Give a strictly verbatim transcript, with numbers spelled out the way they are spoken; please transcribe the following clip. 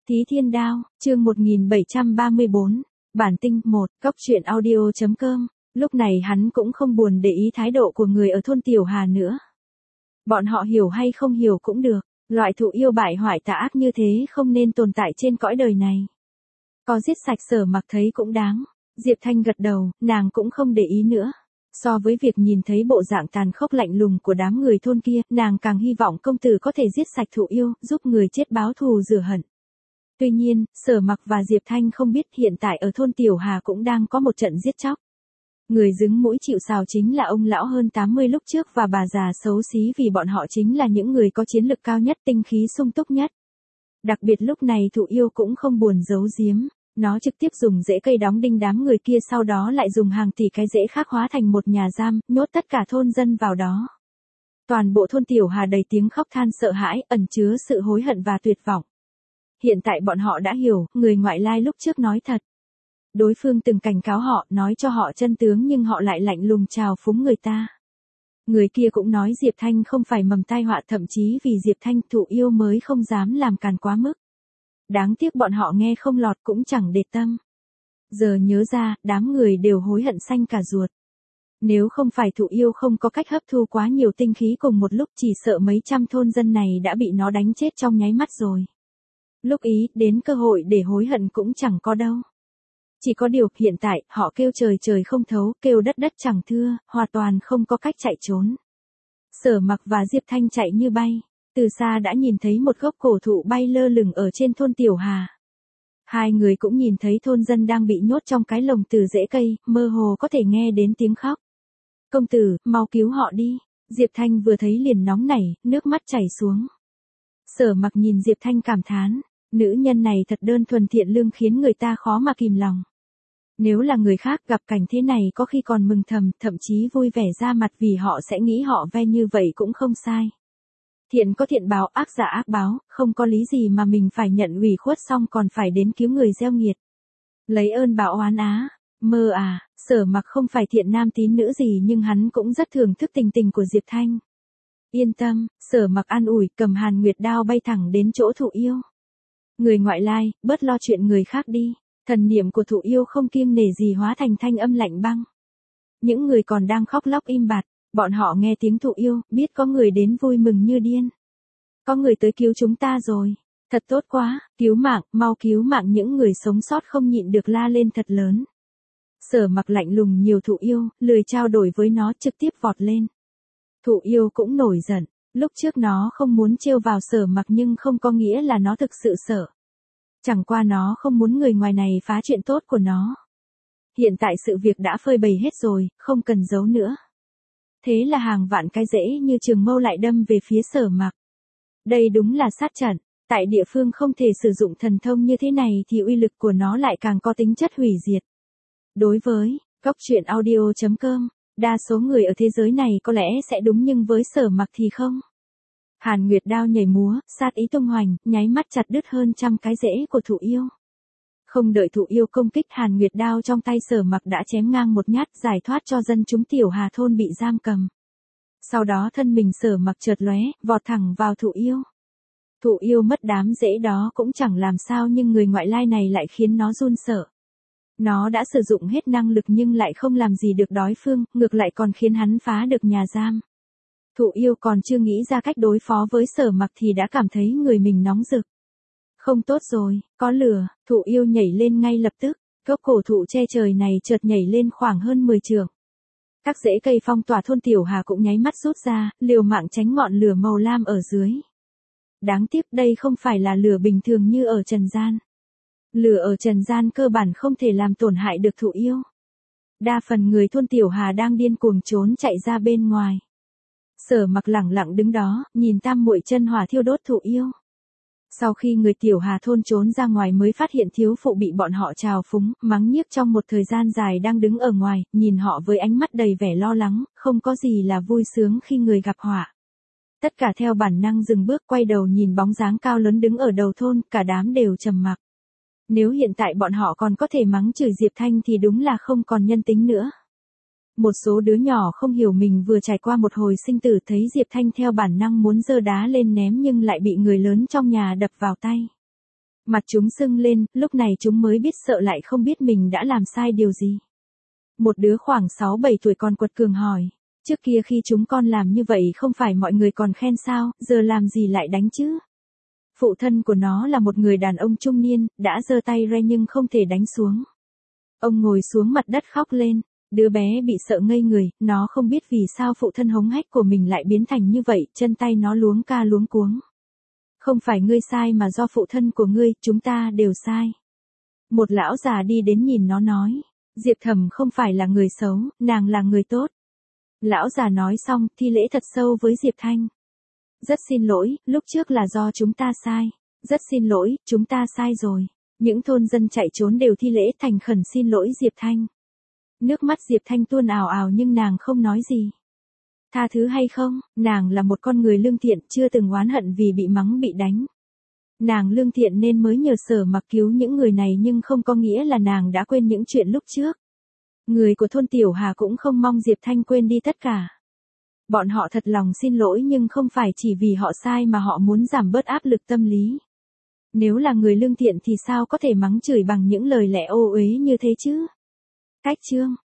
Tí Thiên Đao, chương một nghìn bảy trăm ba mươi bốn, bản tinh một, góc truyện audio.com, lúc này hắn cũng không buồn để ý thái độ của người ở thôn Tiểu Hà nữa. Bọn họ hiểu hay không hiểu cũng được, loại thụ yêu bại hoại tà ác như thế không nên tồn tại trên cõi đời này. Có giết sạch Sở Mặc thấy cũng đáng, Diệp Thanh gật đầu, nàng cũng không để ý nữa. So với việc nhìn thấy bộ dạng tàn khốc lạnh lùng của đám người thôn kia, nàng càng hy vọng công tử có thể giết sạch thụ yêu, giúp người chết báo thù rửa hận. Tuy nhiên, Sở Mặc và Diệp Thanh không biết hiện tại ở thôn Tiểu Hà cũng đang có một trận giết chóc. Người dứng mũi chịu sào chính là ông lão hơn tám mươi lúc trước và bà già xấu xí vì bọn họ chính là những người có chiến lực cao nhất, tinh khí sung túc nhất. Đặc biệt lúc này thụ yêu cũng không buồn giấu giếm. Nó trực tiếp dùng rễ cây đóng đinh đám người kia, sau đó lại dùng hàng tỷ cái rễ khác hóa thành một nhà giam, nhốt tất cả thôn dân vào đó. Toàn bộ thôn Tiểu Hà đầy tiếng khóc than sợ hãi, ẩn chứa sự hối hận và tuyệt vọng. Hiện tại bọn họ đã hiểu, người ngoại lai lúc trước nói thật. Đối phương từng cảnh cáo họ, nói cho họ chân tướng nhưng họ lại lạnh lùng chào phúng người ta. Người kia cũng nói Diệp Thanh không phải mầm tai họa, thậm chí vì Diệp Thanh thụ yêu mới không dám làm càn quá mức. Đáng tiếc bọn họ nghe không lọt cũng chẳng để tâm. Giờ nhớ ra, đám người đều hối hận xanh cả ruột. Nếu không phải thụ yêu không có cách hấp thu quá nhiều tinh khí cùng một lúc, chỉ sợ mấy trăm thôn dân này đã bị nó đánh chết trong nháy mắt rồi. Lúc ý, đến cơ hội để hối hận cũng chẳng có đâu. Chỉ có điều, hiện tại, họ kêu trời trời không thấu, kêu đất đất chẳng thưa, hoàn toàn không có cách chạy trốn. Sở Mặc và Diệp Thanh chạy như bay. Từ xa đã nhìn thấy một gốc cổ thụ bay lơ lửng ở trên thôn Tiểu Hà. Hai người cũng nhìn thấy thôn dân đang bị nhốt trong cái lồng từ rễ cây, mơ hồ có thể nghe đến tiếng khóc. Công tử, mau cứu họ đi. Diệp Thanh vừa thấy liền nóng nảy, nước mắt chảy xuống. Sở Mặc nhìn Diệp Thanh cảm thán, nữ nhân này thật đơn thuần thiện lương khiến người ta khó mà kìm lòng. Nếu là người khác gặp cảnh thế này có khi còn mừng thầm, thậm chí vui vẻ ra mặt vì họ sẽ nghĩ họ ve như vậy cũng không sai. Thiện có thiện báo, ác giả ác báo, không có lý gì mà mình phải nhận ủy khuất xong còn phải đến cứu người gieo nghiệt. Lấy ơn báo oán á, mơ à, Sở Mặc không phải thiện nam tín nữ gì nhưng hắn cũng rất thưởng thức tình tình của Diệp Thanh. Yên tâm, Sở Mặc an ủi, cầm Hàn Nguyệt đao bay thẳng đến chỗ thụ yêu. Người ngoại lai, bớt lo chuyện người khác đi, thần niệm của thụ yêu không kiêng nể gì hóa thành thanh âm lạnh băng. Những người còn đang khóc lóc im bặt. Bọn họ nghe tiếng thụ yêu, biết có người đến vui mừng như điên. Có người tới cứu chúng ta rồi. Thật tốt quá, cứu mạng, mau cứu mạng, những người sống sót không nhịn được la lên thật lớn. Sở Mặc lạnh lùng nhiều thụ yêu, lười trao đổi với nó, trực tiếp vọt lên. Thụ yêu cũng nổi giận, lúc trước nó không muốn trêu vào Sở Mặc nhưng không có nghĩa là nó thực sự sợ. Chẳng qua nó không muốn người ngoài này phá chuyện tốt của nó. Hiện tại sự việc đã phơi bày hết rồi, không cần giấu nữa. Thế là hàng vạn cái rễ như trường mâu lại đâm về phía Sở Mặc. Đây đúng là sát trận, tại địa phương không thể sử dụng thần thông như thế này thì uy lực của nó lại càng có tính chất hủy diệt. Đối với góc truyện audio.com, đa số người ở thế giới này có lẽ sẽ đúng nhưng với Sở Mặc thì không. Hàn Nguyệt đao nhảy múa, sát ý tung hoành, nháy mắt chặt đứt hơn trăm cái rễ của thụ yêu. Không đợi thụ yêu công kích, Hàn Nguyệt đao trong tay Sở Mặc đã chém ngang một nhát, giải thoát cho dân chúng Tiểu Hà thôn bị giam cầm. Sau đó thân mình Sở Mặc chợt lóe, vọt thẳng vào thụ yêu. Thụ yêu mất đám rễ đó cũng chẳng làm sao nhưng người ngoại lai này lại khiến nó run sợ. Nó đã sử dụng hết năng lực nhưng lại không làm gì được đối phương, ngược lại còn khiến hắn phá được nhà giam. Thụ yêu còn chưa nghĩ ra cách đối phó với Sở Mặc thì đã cảm thấy người mình nóng rực. Không tốt rồi, có lửa, thụ yêu nhảy lên ngay lập tức, gốc cổ thụ che trời này chợt nhảy lên khoảng hơn mười trượng. Các rễ cây phong tỏa thôn Tiểu Hà cũng nháy mắt rút ra, liều mạng tránh ngọn lửa màu lam ở dưới. Đáng tiếc đây không phải là lửa bình thường như ở trần gian. Lửa ở trần gian cơ bản không thể làm tổn hại được thụ yêu. Đa phần người thôn Tiểu Hà đang điên cuồng trốn chạy ra bên ngoài. Sở Mặc lẳng lặng đứng đó, nhìn tam muội chân hỏa thiêu đốt thụ yêu. Sau khi người Tiểu Hà thôn trốn ra ngoài mới phát hiện thiếu phụ bị bọn họ trào phúng, mắng nhiếc trong một thời gian dài đang đứng ở ngoài, nhìn họ với ánh mắt đầy vẻ lo lắng, không có gì là vui sướng khi người gặp họa. Tất cả theo bản năng dừng bước, quay đầu nhìn bóng dáng cao lớn đứng ở đầu thôn, cả đám đều trầm mặc. Nếu hiện tại bọn họ còn có thể mắng chửi Diệp Thanh thì đúng là không còn nhân tính nữa. Một số đứa nhỏ không hiểu mình vừa trải qua một hồi sinh tử, thấy Diệp Thanh theo bản năng muốn giơ đá lên ném nhưng lại bị người lớn trong nhà đập vào tay. Mặt chúng sưng lên, lúc này chúng mới biết sợ lại không biết mình đã làm sai điều gì. Một đứa khoảng sáu bảy tuổi còn quật cường hỏi, trước kia khi chúng con làm như vậy không phải mọi người còn khen sao, giờ làm gì lại đánh chứ? Phụ thân của nó là một người đàn ông trung niên, đã giơ tay ra nhưng không thể đánh xuống. Ông ngồi xuống mặt đất khóc lên, đứa bé bị sợ ngây người, nó không biết vì sao phụ thân hống hách của mình lại biến thành như vậy, chân tay nó luống ca luống cuống. Không phải ngươi sai mà do phụ thân của ngươi, chúng ta đều sai. Một lão già đi đến nhìn nó nói, Diệp Thẩm không phải là người xấu, nàng là người tốt. Lão già nói xong, thi lễ thật sâu với Diệp Thanh. Rất xin lỗi, lúc trước là do chúng ta sai. Rất xin lỗi, chúng ta sai rồi. Những thôn dân chạy trốn đều thi lễ thành khẩn xin lỗi Diệp Thanh. Nước mắt Diệp Thanh tuôn ào ào nhưng nàng không nói gì. Tha thứ hay không, nàng là một con người lương thiện, chưa từng oán hận vì bị mắng bị đánh. Nàng lương thiện nên mới nhờ Sở Mặc cứu những người này nhưng không có nghĩa là nàng đã quên những chuyện lúc trước. Người của thôn Tiểu Hà cũng không mong Diệp Thanh quên đi tất cả. Bọn họ thật lòng xin lỗi nhưng không phải chỉ vì họ sai mà họ muốn giảm bớt áp lực tâm lý. Nếu là người lương thiện thì sao có thể mắng chửi bằng những lời lẽ ô uế như thế chứ? Cách chương